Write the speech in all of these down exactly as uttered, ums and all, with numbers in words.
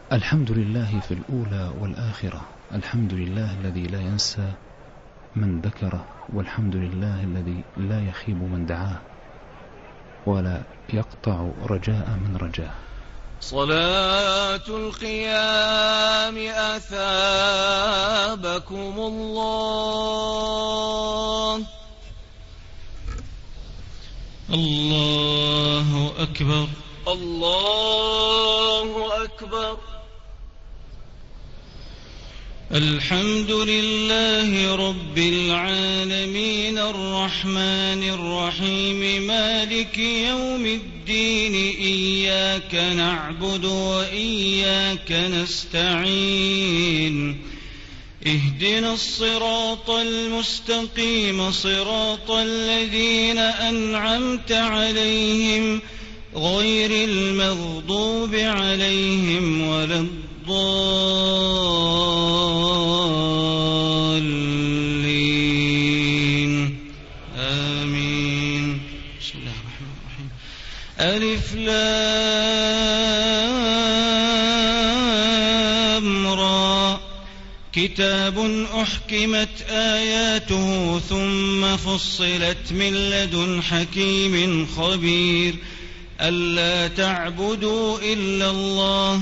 الحمد لله في الأولى والآخرة، الحمد لله الذي لا ينسى من ذكره، والحمد لله الذي لا يخيب من دعاه ولا يقطع رجاء من رجاه. صلاة القيام أثابكم الله. الله أكبر الله أكبر. الحمد لله رب العالمين الرحمن الرحيم مالك يوم الدين، إياك نعبد وإياك نستعين، اهدنا الصراط المستقيم صراط الذين أنعمت عليهم غير المغضوب عليهم ولا الضالين، آمين. بسم الله الرحمن الرحيم. ألف لام را، كتاب أحكمت آياته ثم فصلت من لدن حكيم خبير، ألا تعبدوا إلا الله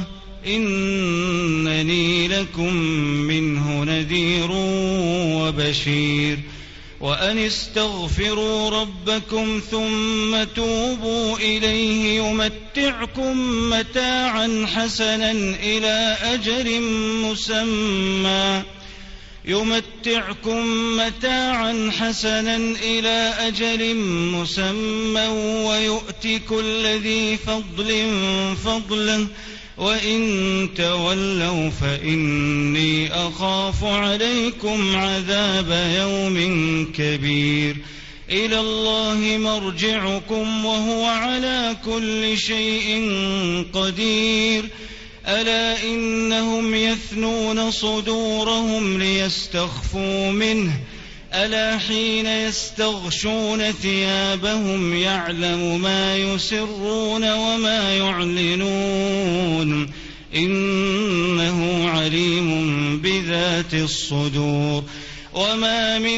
إنني لكم منه نذير وبشير، وأن استغفروا ربكم ثم توبوا إليه يمتعكم متاعا حسنا إلى أجل مسمى يمتعكم متاعا حسنا إلى أجل مسمى ويؤتي كل ذي فضل فضله، وإن تولوا فإني أخاف عليكم عذاب يوم كبير. إلى الله مرجعكم وهو على كل شيء قدير. ألا إنهم يثنون صدورهم ليستخفوا منه، ألا حين يستغشون ثيابهم يعلم ما يسرون وما يعلنون، إنه عليم بذات الصدور. وما من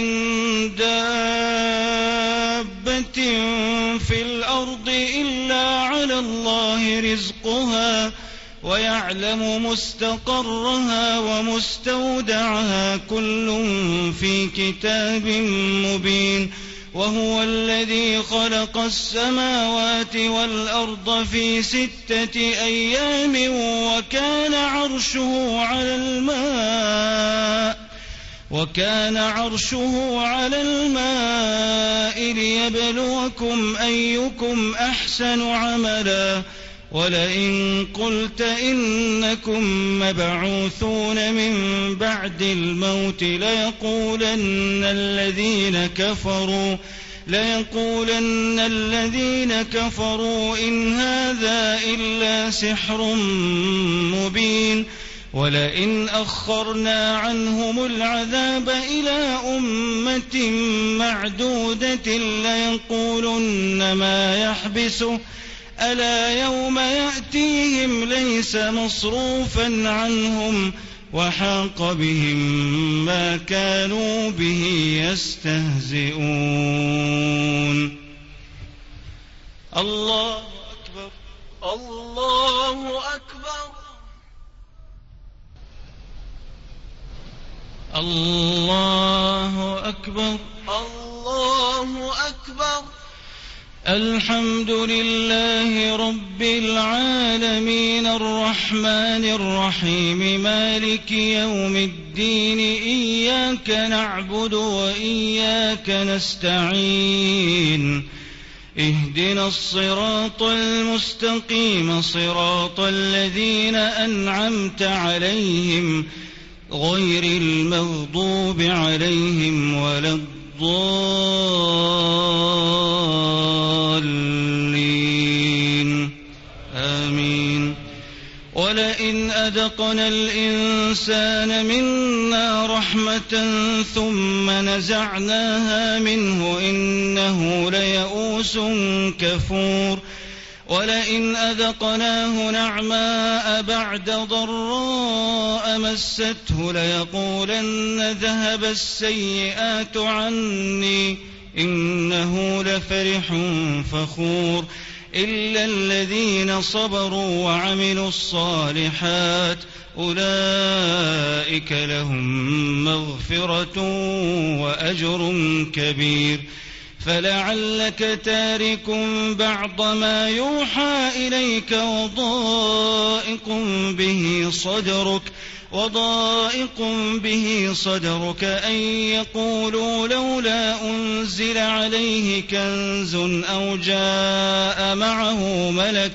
دابة في الأرض إلا على الله رزقها ويعلم مستقرها ومستودعها كل في كتاب مبين. وهو الذي خلق السماوات والأرض في ستة أيام وكان عرشه على الماء وكان عرشه على الماء ليبلوكم أيكم أحسن عملا. ولئن قلت إنكم مبعوثون من بعد الموت ليقولن الذين كفروا ليقولن الذين كفروا إن هذا إلا سحر مبين. ولئن أخرنا عنهم العذاب إلى أمة معدودة ليقولن ما يحبسه، ألا يوم يأتيهم ليس مصروفا عنهم وحاق بهم ما كانوا به يستهزئون. الله أكبر الله أكبر الله أكبر الله أكبر. الحمد لله رب العالمين الرحمن الرحيم مالك يوم الدين، إياك نعبد وإياك نستعين، اهدنا الصراط المستقيم صراط الذين أنعمت عليهم غير المغضوب عليهم ولا الضالين، آمين. ولئن أذقنا الإنسان منا رحمة ثم نزعناها منه إنه ليئوس كفور. ولئن أذقناه نعماء بعد ضراء مسته ليقولن ذهب السيئات عني إنه لفرح فخور إلا الذين صبروا وعملوا الصالحات أولئك لهم مغفرة وأجر كبير فلعلك تارك بعض ما يوحى إليك وضائق به صدرك وضائق به صدرك أن يقولوا لولا أنزل عليه كنز أو جاء معه ملك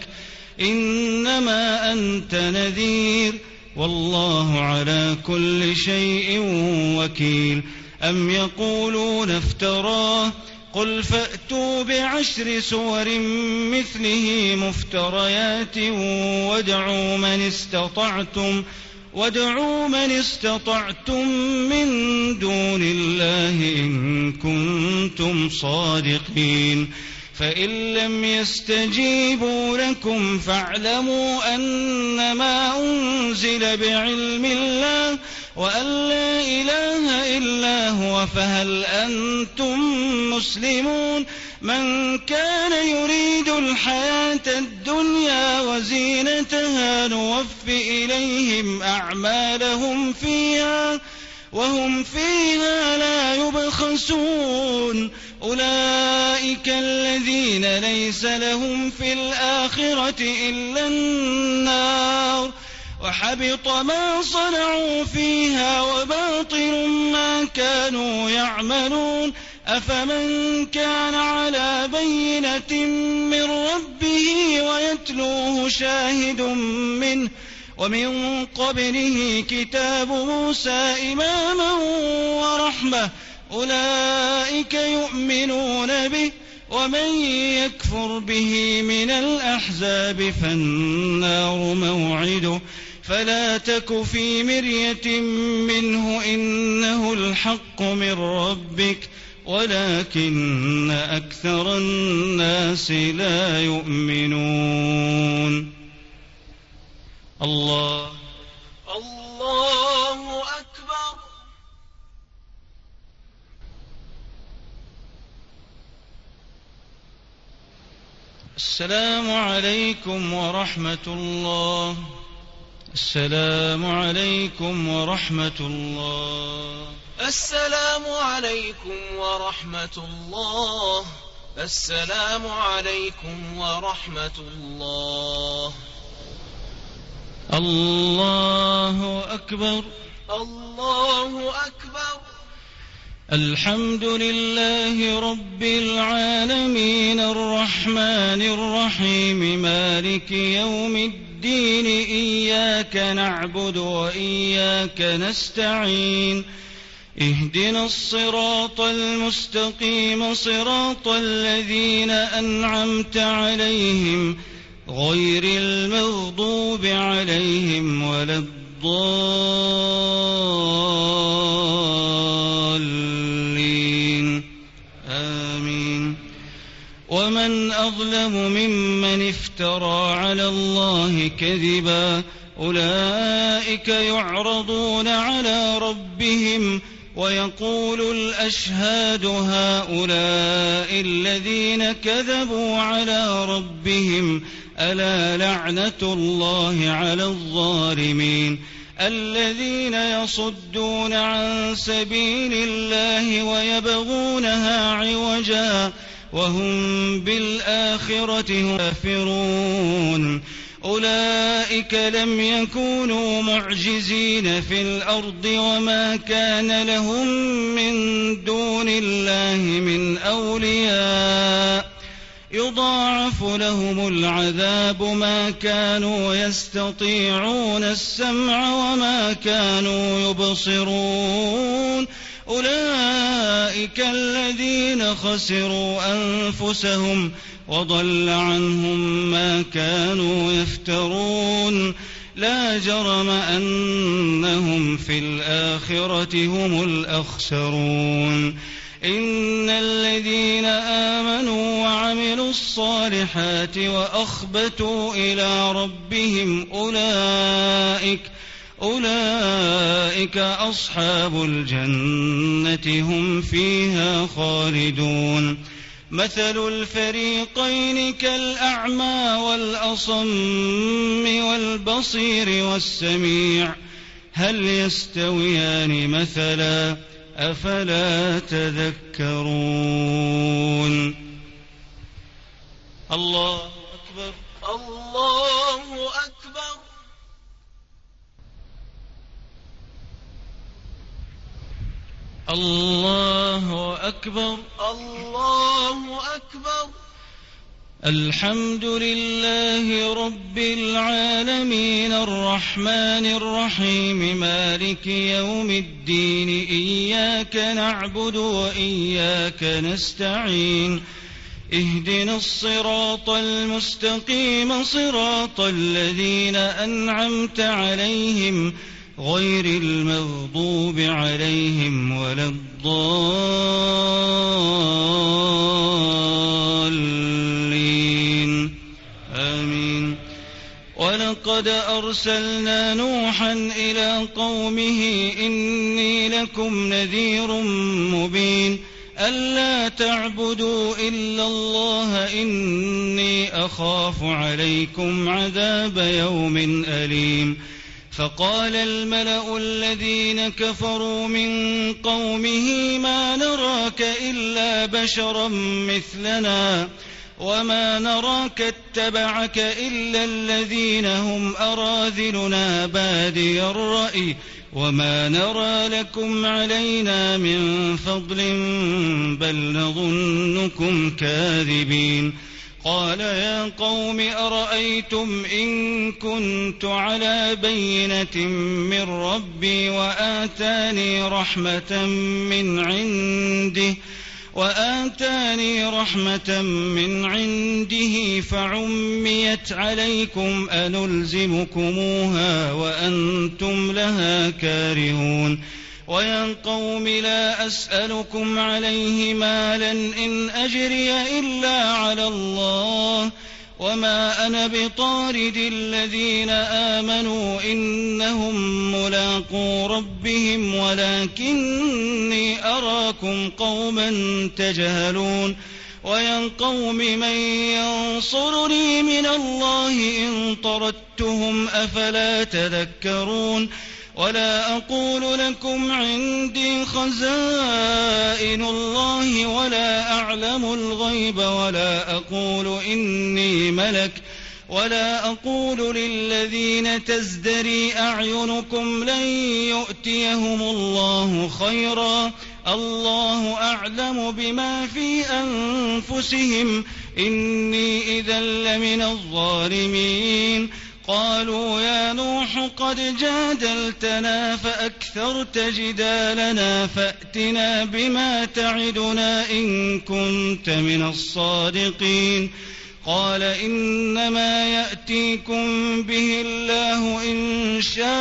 إنما أنت نذير والله على كل شيء وكيل أم يقولون افتراه قل فأتوا بعشر سور مثله مفتريات وادعوا من استطعتم وادعوا من استطعتم من دون الله إن كنتم صادقين فإن لم يستجيبوا لكم فاعلموا أنما أنزل بعلم الله وأن لا إله إلا هو فهل أنتم مسلمون من كان يريد الحياة الدنيا وزينتها نوف إليهم أعمالهم فيها وهم فيها لا يبخسون أولئك الذين ليس لهم في الآخرة إلا النار وحبط ما صنعوا فيها وباطل ما كانوا يعملون أفمن كان على بينة من ربه ويتلوه شاهد منه ومن قبله كتاب موسى إماما ورحمة أولئك يؤمنون به ومن يكفر به من الأحزاب فالنار موعده فلا تك في مرية منه إنه الحق من ربك ولكن أكثر الناس لا يؤمنون الله الله أكبر. السلام عليكم ورحمة الله. السلام عليكم ورحمة الله. السلام عليكم ورحمة الله. السلام عليكم ورحمة الله. الله أكبر. الله أكبر. الحمد لله رب العالمين الرحمن الرحيم مالك يوم الدين إياك نعبد وإياك نستعين اهدنا الصراط المستقيم صراط الذين أنعمت عليهم غير المغضوب عليهم ولا الضالين آمين. ومن أظلم ممن افترى على الله كذبا أولئك يعرضون على ربهم ويقول الأشهاد هؤلاء الذين كذبوا على ربهم ألا لعنة الله على الظالمين الذين يصدون عن سبيل الله ويبغونها عوجا وهم بالآخرة هم كافرون أولئك لم يكونوا معجزين في الأرض وما كان لهم من دون الله من أولياء يضاعف لهم العذاب ما كانوا يستطيعون السمع وما كانوا يبصرون أولئك الذين خسروا أنفسهم وضل عنهم ما كانوا يفترون لا جرم أنهم في الآخرة هم الأخسرون إن الذين آمنوا وعملوا الصالحات وأخبتوا إلى ربهم أولئك أولئك أصحاب الجنة هم فيها خالدون مثل الفريقين كالأعمى والأصم والبصير والسميع هل يستويان مثلا أفلا تذكرون الله أكبر الله أكبر الله أكبر الله أكبر الحمد لله رب العالمين الرحمن الرحيم مالك يوم الدين إياك نعبد وإياك نستعين اهدنا الصراط المستقيم صراط الذين أنعمت عليهم غير المغضوب عليهم ولا الضالين آمين ولقد أرسلنا نوحا إلى قومه إني لكم نذير مبين ألا تعبدوا إلا الله إني أخاف عليكم عذاب يوم أليم فقال الملأ الذين كفروا من قومه ما نراك إلا بشرا مثلنا وما نراك اتبعك إلا الذين هم أراذلنا بادي الرأي وما نرى لكم علينا من فضل بل نظنكم كاذبين قال يا قوم أرأيتم إن كنت على بينة من ربي وآتاني رحمة من عنده وآتاني رحمة من عنده فعميت عليكم أنلزمكموها وأنتم لها كارهون ويا قوم لا أسألكم عليه مالا إن أجري إلا على الله وما أنا بطارد الذين آمنوا إنهم ملاقو ربهم ولكني أراكم قوما تجهلون ويا قوم من ينصرني من الله إن طردتهم أفلا تذكرون ولا أقول لكم عندي خزائن الله ولا أعلم الغيب ولا أقول إني ملك ولا أقول للذين تزدري أعينكم لن يؤتيهم الله خيرا الله أعلم بما في أنفسهم إني إذا لمن الظالمين قالوا يا نوح قد جادلتنا فأكثرت جدالنا فأتنا بما تعدنا إن كنت من الصادقين قال إنما يأتيكم به الله إن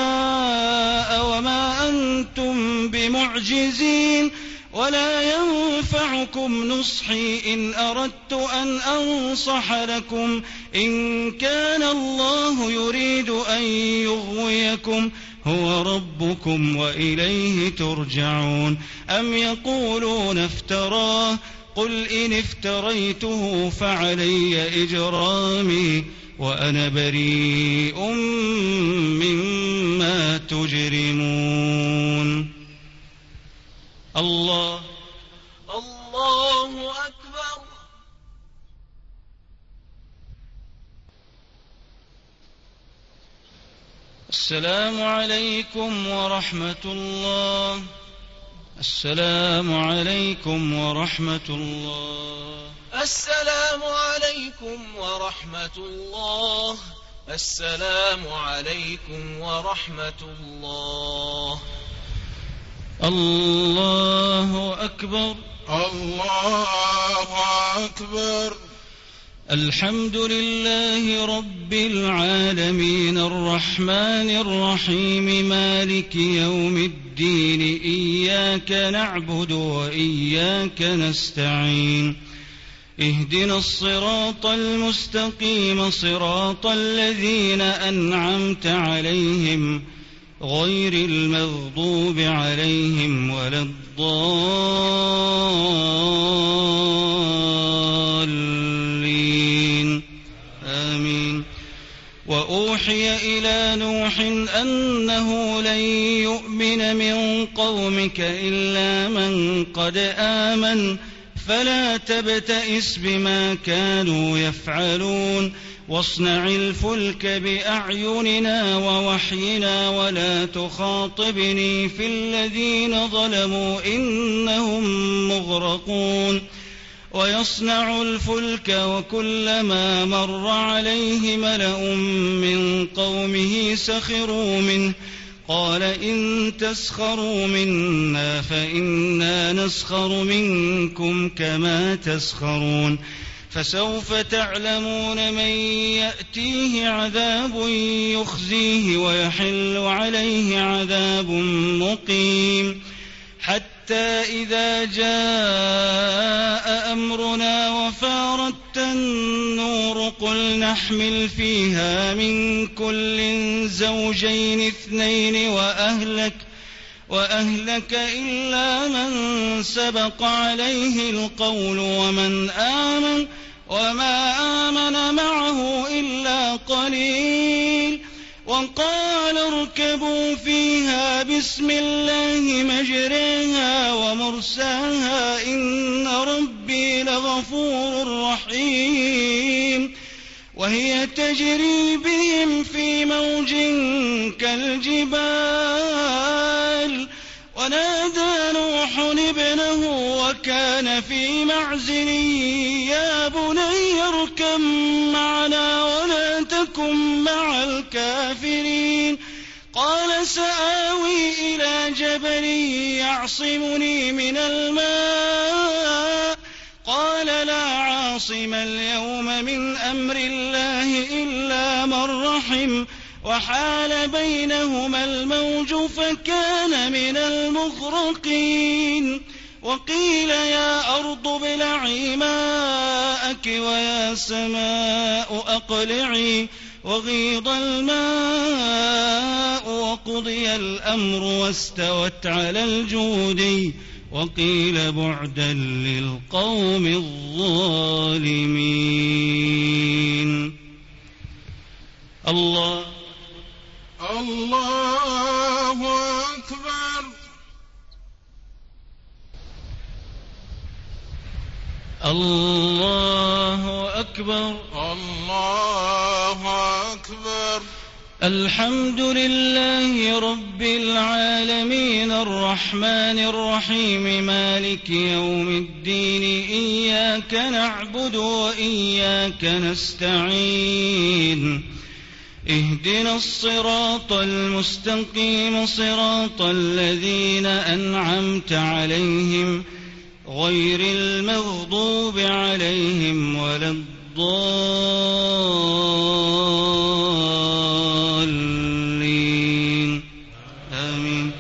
شاء وما أنتم بمعجزين ولا ينفعكم نصحي إن أردت أن أنصح لكم إن كان الله يريد أن يغويكم هو ربكم وإليه ترجعون أم يقولون افتراه قل إن افتريته فعلي إجرامي وأنا بريء مما تجرمون الله الله أكبر السلام عليكم ورحمة الله السلام عليكم ورحمة الله السلام عليكم ورحمة الله السلام عليكم ورحمة الله الله أكبر الله أكبر الحمد لله رب العالمين الرحمن الرحيم مالك يوم الدين إياك نعبد وإياك نستعين اهدنا الصراط المستقيم صراط الذين أنعمت عليهم غير المغضوب عليهم ولا الضالين آمين. وأوحي إلى نوح أنه لن يؤمن من قومك إلا من قد آمن فلا تبتئس بما كانوا يفعلون واصنع الفلك بأعيننا ووحينا ولا تخاطبني في الذين ظلموا إنهم مغرقون. ويصنع الفلك وكلما مر عليه ملأ من قومه سخروا منه قال إن تسخروا منا فإنا نسخر منكم كما تسخرون فسوف تعلمون من يأتيه عذاب يخزيه ويحل عليه عذاب مقيم. حتى إذا جاء أمرنا وفارت النور قل نحمل فيها من كل زوجين اثنين وأهلك وأهلك إلا من سبق عليه القول ومن آمن وما آمن معه إلا قليل. وقال اركبوا فيها بسم الله مجريها ومرساها إن ربي لغفور رحيم. وهي تجري بهم في موج كالجبال ونادى نوح ابنه وكان في معزل يا بني اركب معنا ولا تكن مع الكافرين. قال سآوي إلى جبل يعصمني من الماء قال لا عاصم اليوم من أمر الله إلا من رحم وحال بينهما الموج فكان من المغرقين. وقيل يا أرض ابلعي ماءك ويا سماء أقلعي وغيض الماء وقضي الأمر واستوت على الجودي وقيل بعدا للقوم الظالمين. الله الله أكبر. الله أكبر. الله أكبر. الحمد لله رب العالمين الرحمن الرحيم مالك يوم الدين إياك نعبد وإياك نستعين اهدنا الصراط المستقيم صراط الذين أنعمت عليهم غير المغضوب عليهم ولا الضالين آمين.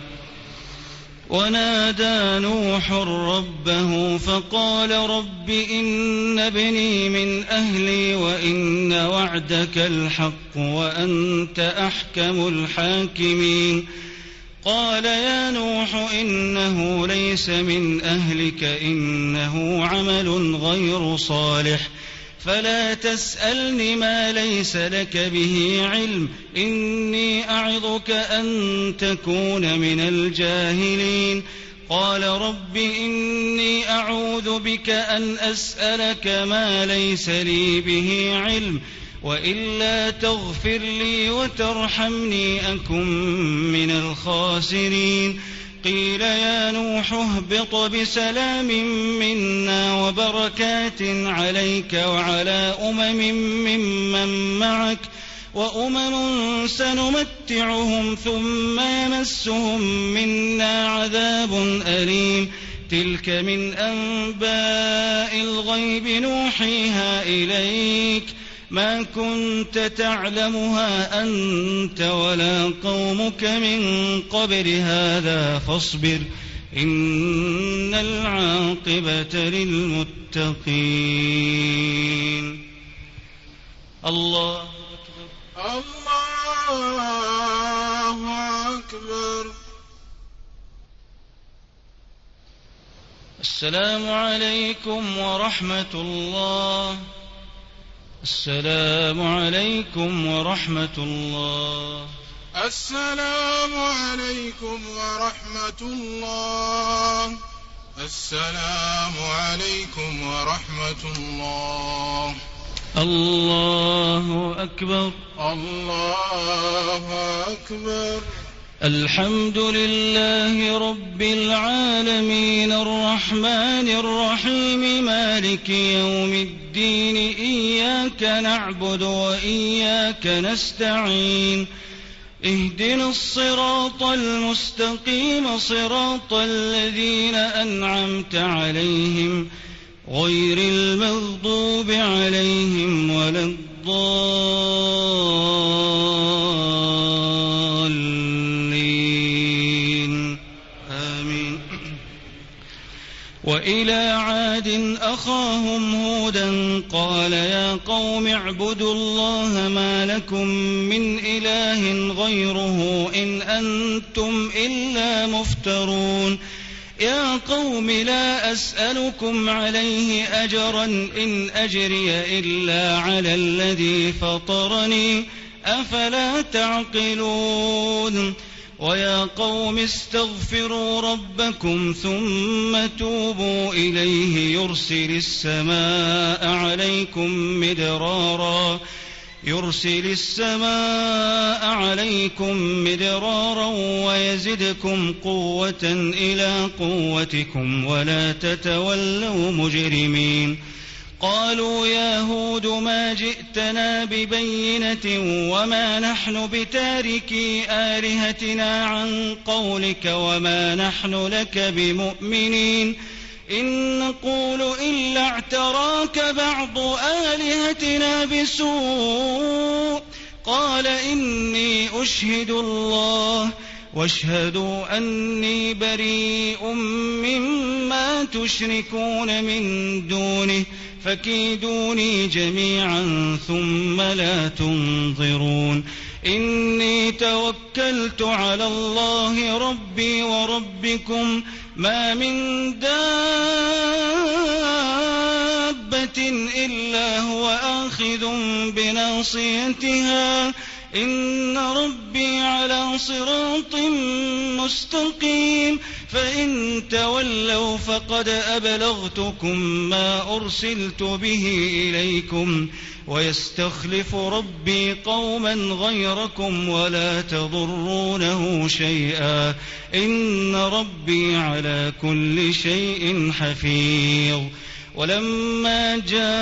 ونادى نوح ربه فقال رب إن ابني من أهلي وإن وعدك الحق وأنت أحكم الحاكمين. قال يا نوح إنه ليس من أهلك إنه عمل غير صالح فلا تسألني ما ليس لك به علم إني أعظك أن تكون من الجاهلين. قال رب إني أعوذ بك أن أسألك ما ليس لي به علم وإلا تغفر لي وترحمني أكن من الخاسرين. قيل يا نوح اهبط بسلام منا وبركات عليك وعلى أمم ممن معك وأمم سنمتعهم ثم يمسهم منا عذاب أليم. تلك من أنباء الغيب نوحيها إليك ما كنت تعلمها أنت ولا قومك من قبل هذا فاصبر إن العاقبة للمتقين. الله أكبر. الله أكبر. السلام عليكم ورحمة الله. السلام عليكم ورحمة الله. السلام عليكم ورحمة الله. السلام عليكم ورحمة الله. الله أكبر. الله أكبر. الحمد لله رب العالمين الرحمن الرحيم مالك يوم الدين إياك نعبد وإياك نستعين اهدنا الصراط المستقيم صراط الذين أنعمت عليهم غير المغضوب عليهم ولا الضالين آمين. وإلى عاد أخاهم هودا قال يا قوم اعبدوا الله ما لكم من إله غيره إن أنتم إلا مفترون. يا قوم لا أسألكم عليه أجرا إن أجري إلا على الذي فطرني أفلا تعقلون. ويا قوم استغفروا ربكم ثم توبوا إليه يرسل السماء عليكم مدرارا يرسل السماء عليكم مدرارا ويزدكم قوة إلى قوتكم ولا تتولوا مجرمين. قالوا يا هود ما جئتنا ببينة وما نحن بتاركي آلهتنا عن قولك وما نحن لك بمؤمنين إن نقول إلا اعتراك بعض آلهتنا بسوء. قال إني أشهد الله واشهدوا أني بريء مما تشركون من دونه فكيدوني جميعا ثم لا تنظرون. إني توكلت على الله ربي وربكم ما من دابة إلا هو آخذ بناصيتها إن ربي على صراط مستقيم. فإن تولوا فقد أبلغتكم ما أرسلت به إليكم ويستخلف ربي قوما غيركم ولا تضرونه شيئا إن ربي على كل شيء حفيظ. ولما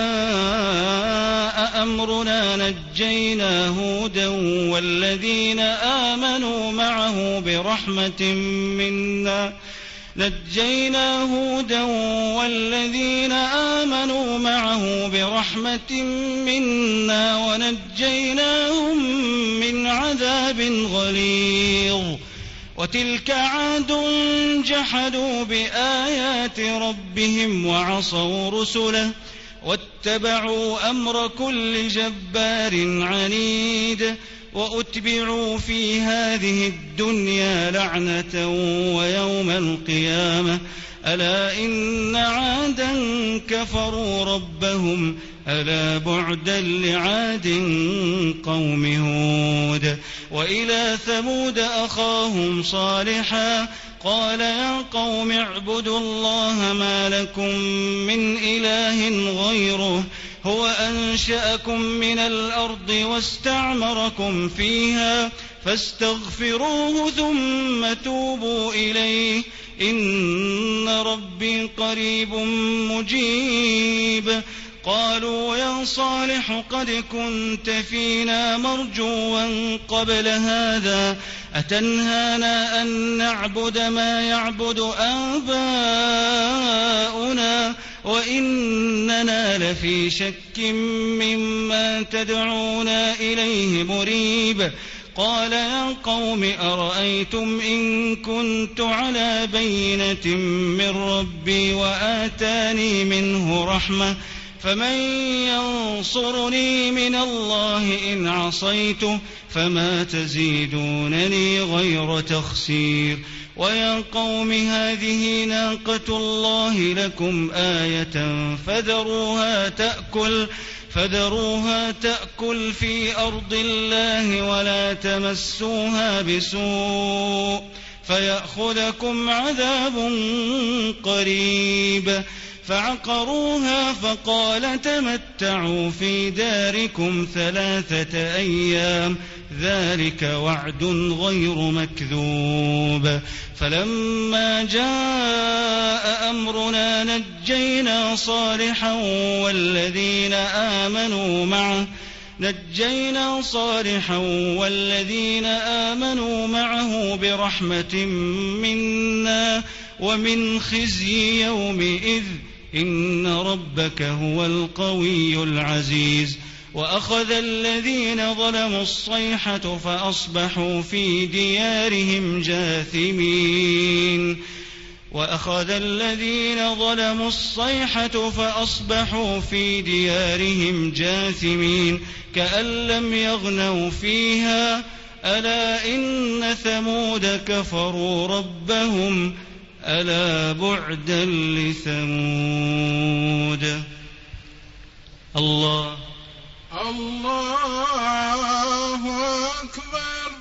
جاء أمرنا نجينا هودا والذين آمنوا معه برحمة منا نجينا هودا والذين آمنوا معه برحمة منا ونجيناهم من عذاب غليظ. وتلك عاد جحدوا بآيات ربهم وعصوا رسله واتبعوا أمر كل جبار عنيد. وأتبعوا في هذه الدنيا لعنة ويوم القيامة ألا إن عادا كفروا ربهم ألا بعدا لعاد قوم هود. وإلى ثمود أخاهم صالحا قال يا قوم اعبدوا الله ما لكم من إله غيره هو أنشأكم من الأرض واستعمركم فيها فاستغفروه ثم توبوا إليه إن ربي قريب مجيب. قالوا يا صالح قد كنت فينا مرجوا قبل هذا أتنهانا أن نعبد ما يعبد آباؤنا وإننا لفي شك مما تدعونا إليه مريب. قال يا قوم أرأيتم إن كنت على بينة من ربي وآتاني منه رحمة فمن ينصرني من الله إن عصيته فما تزيدونني غير تخسير. ويا قوم هذه ناقة الله لكم آية فذروها تأكل فذروها تأكل في أرض الله ولا تمسوها بسوء فيأخذكم عذاب قريب. فعقروها فقال تمتعوا في داركم ثلاثة أيام ذلك وعد غير مكذوب. فلما جاء أمرنا نجينا صالحا والذين آمنوا معه نجينا صالحا والذين آمنوا معه برحمة منا ومن خزي يومئذ إن ربك هو القوي العزيز. وأخذ الذين ظلموا الصيحة فأصبحوا في ديارهم جاثمين وأخذ الذين ظلموا الصيحة فأصبحوا في ديارهم جاثمين كأن لم يغنوا فيها ألا إن ثمود كفروا ربهم ألا بعدا لثمود. الله الله أكبر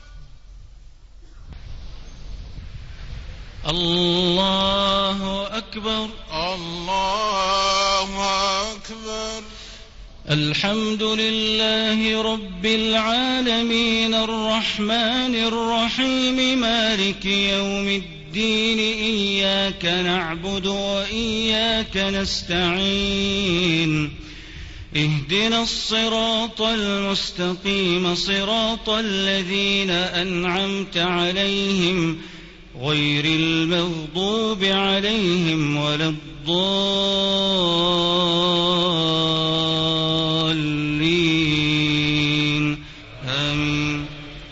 الله أكبر الله أكبر. الحمد لله رب العالمين الرحمن الرحيم مالك يوم الدين إياك نعبد وإياك نستعين اهدنا الصراط المستقيم صراط الذين أنعمت عليهم غير المغضوب عليهم ولا الضالين آمين.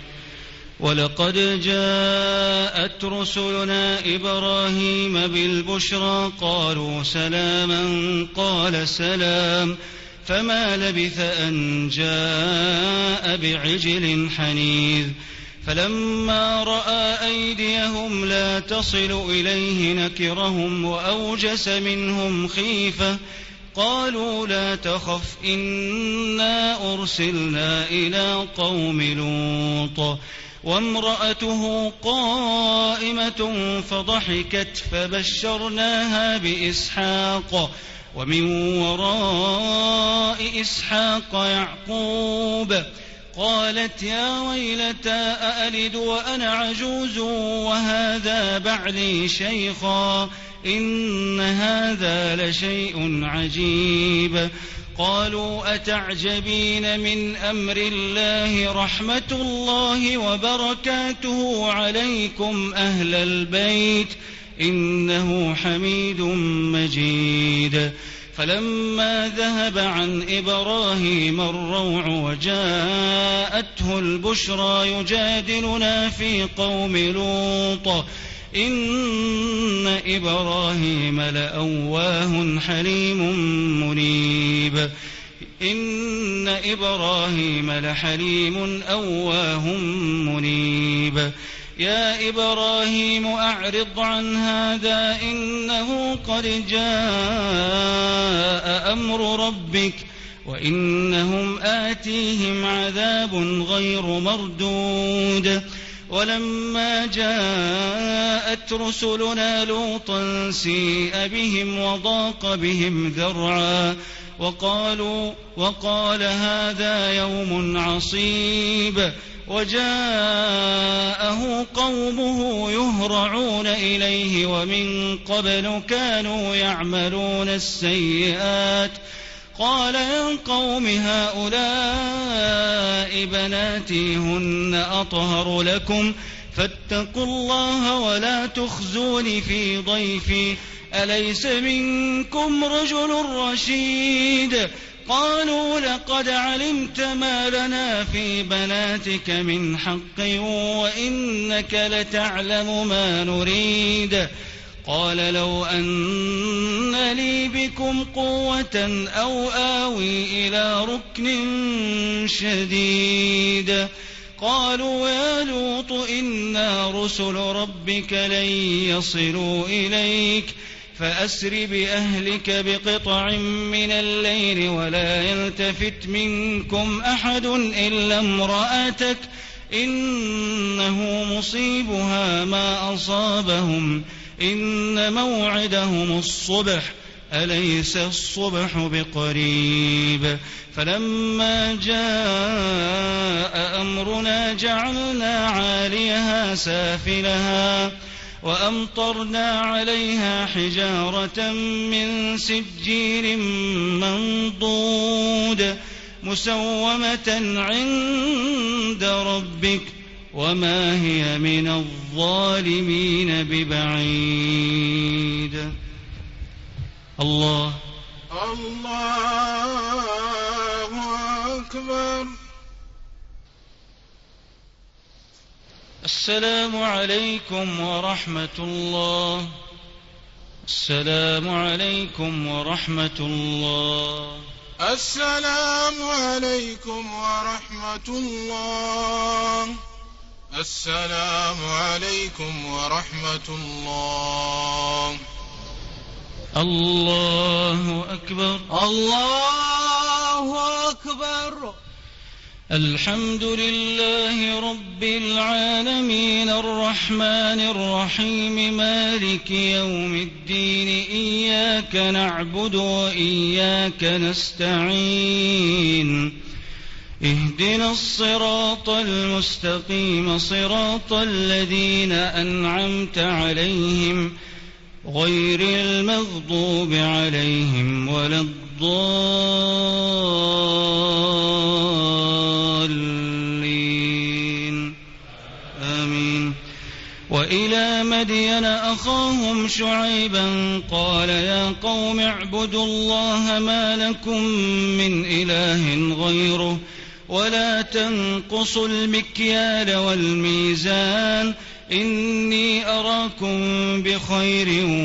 ولقد جاءت رسلنا إبراهيم بالبشرى قالوا سلاما قال سلام فما لبث أن جاء بعجل حنيذ. فلما رأى أيديهم لا تصل إليه نكرهم وأوجس منهم خيفة قالوا لا تخف إنا أرسلنا إلى قوم لوط وامرأته قائمة فضحكت فبشرناها بإسحاق ومن وراء إسحاق يعقوب قالت يا ويلتى أألد وأنا عجوز وهذا بعلي شيخا إن هذا لشيء عجيب. قالوا أتعجبين من أمر الله رحمة الله وبركاته عليكم أهل البيت إنه حميد مجيد. فلما ذهب عن إبراهيم الروع وجاءته البشرى يجادلنا في قوم لوط إن إبراهيم لأواه حليم منيب إن إبراهيم لحليم أواه منيب. يا إبراهيم أعرض عن هذا إنه قد جاء أمر ربك وإنهم آتيهم عذاب غير مردود. ولما جاءت رسلنا لوطا سيء بهم وضاق بهم ذرعا وقالوا وقال هذا يوم عصيب وجاءه قومه يهرعون إليه ومن قبل كانوا يعملون السيئات قال يا قوم هؤلاء بناتي هن أطهر لكم فاتقوا الله ولا تخزون في ضيفي أليس منكم رجل رشيد قالوا لقد علمت ما لنا في بناتك من حق وإنك لتعلم ما نريد قال لو أن لي بكم قوة أو آوي إلى ركن شديد قالوا يا لوط إنا رسل ربك لن يصلوا إليك فأسر بأهلك بقطع من الليل ولا يلتفت منكم أحد إلا امرأتك إنه مصيبها ما أصابهم إن موعدهم الصبح أليس الصبح بقريب فلما جاء أمرنا جعلنا عاليها سافلها وأمطرنا عليها حجارة من سجيل منضود مسومة عند ربك وما هي من الظالمين ببعيد. الله الله أكبر. السلام عليكم ورحمة الله. السلام عليكم ورحمة الله. السلام عليكم ورحمة الله. السلام عليكم ورحمة الله. الله أكبر. الله أكبر. الحمد لله رب العالمين الرحمن الرحيم مالك يوم الدين إياك نعبد وإياك نستعين اهدنا الصراط المستقيم صراط الذين أنعمت عليهم غير المغضوب عليهم ولا الضالين آمين. وإلى مدين أخاهم شعيبا قال يا قوم اعبدوا الله ما لكم من إله غيره ولا تنقصوا المكيال والميزان إني أراكم بخير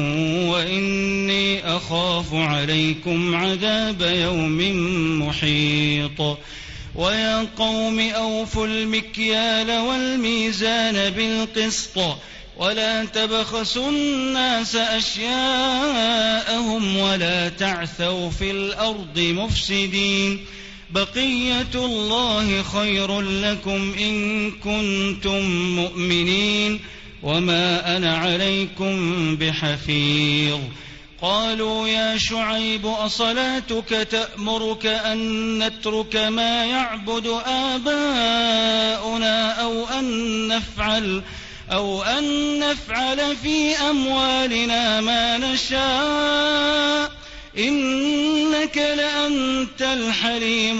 وإني أخاف عليكم عذاب يوم محيط. ويا قوم أوفوا المكيال والميزان بالقسط ولا تبخسوا الناس أشياءهم ولا تعثوا في الأرض مفسدين بقية الله خير لكم إن كنتم مؤمنين وما أنا عليكم بحفيظ. قالوا يا شعيب أصلاتك تأمرك أن نترك ما يعبد آباؤنا أو أن نفعل أو أن نفعل في أموالنا ما نشاء إنك لأنت الحليم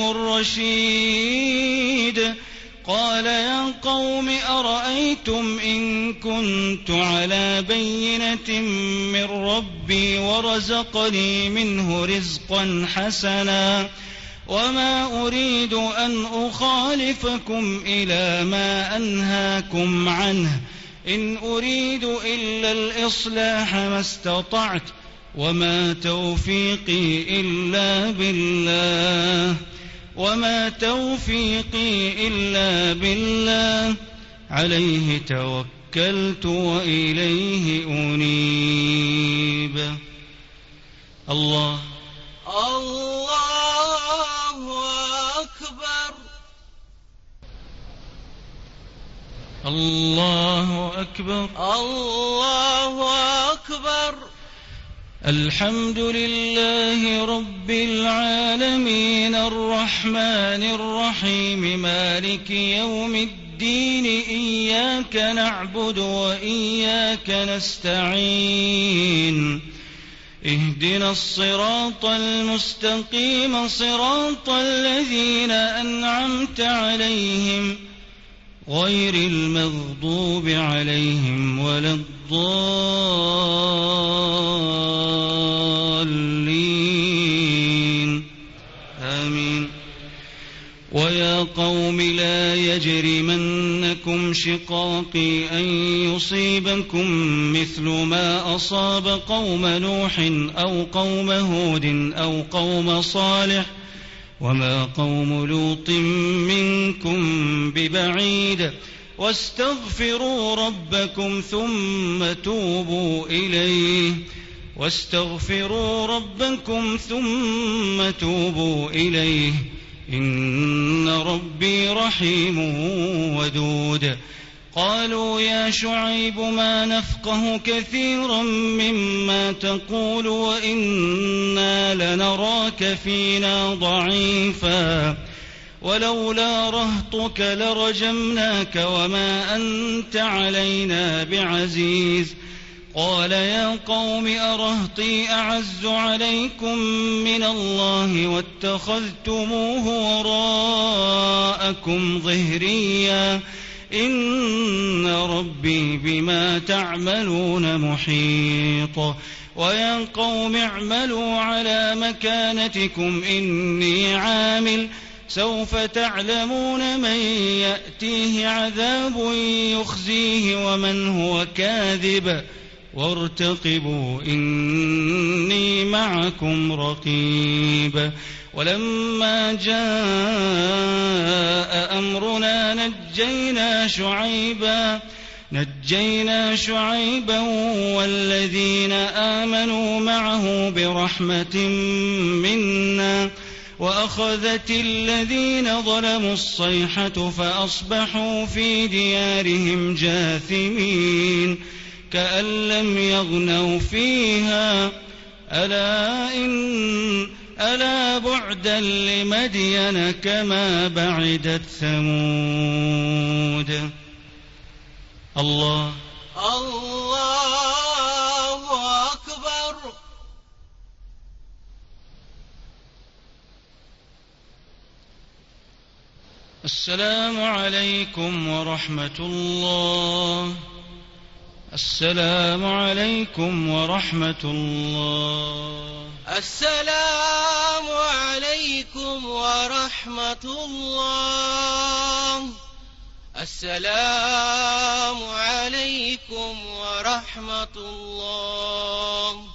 الرشيد. قال يا قوم أرأيتم إن كنت على بينة من ربي ورزقني منه رزقا حسنا وما أريد أن أخالفكم إلى ما أنهاكم عنه إن أريد إلا الإصلاح ما استطعت وما توفيقي إلا بالله وما توفيقي إلا بالله عليه توكلت وإليه أنيب. الله الله أكبر. الله أكبر. الله أكبر. الحمد لله رب العالمين الرحمن الرحيم مالك يوم الدين إياك نعبد وإياك نستعين اهدنا الصراط المستقيم صراط الذين أنعمت عليهم غير المغضوب عليهم ولا الضالين آمين. ويا قوم لا يجرمنكم شقاقي أن يصيبكم مثل ما أصاب قوم نوح أو قوم هود أو قوم صالح وما قوم لوط منكم ببعيد واستغفروا ربكم ثم توبوا إليه واستغفروا ربكم ثم توبوا إليه إن ربي رحيم ودود. قالوا يا شعيب ما نفقه كثيرا مما تقول وإنا لنراك فينا ضعيفا ولولا رهطك لرجمناك وما أنت علينا بعزيز. قال يا قوم أرهطي أعز عليكم من الله واتخذتموه وراءكم ظهريا إن ربي بما تعملون محيط. ويا قوم اعملوا على مكانتكم إني عامل سوف تعلمون من يأتيه عذاب يخزيه ومن هو كاذب وارتقبوا إني معكم رقيب. ولما جاء أمرنا نجينا شعيبا نجينا شعيبا والذين آمنوا معه برحمة منا وأخذت الذين ظلموا الصيحة فأصبحوا في ديارهم جاثمين كأن لم يغنوا فيها ألا إن ألا بعدا لمدين كما بعدت ثمود. الله الله أكبر. السلام عليكم ورحمة الله. السلام عليكم ورحمة الله. السلام عليكم ورحمة الله. السلام عليكم ورحمة الله.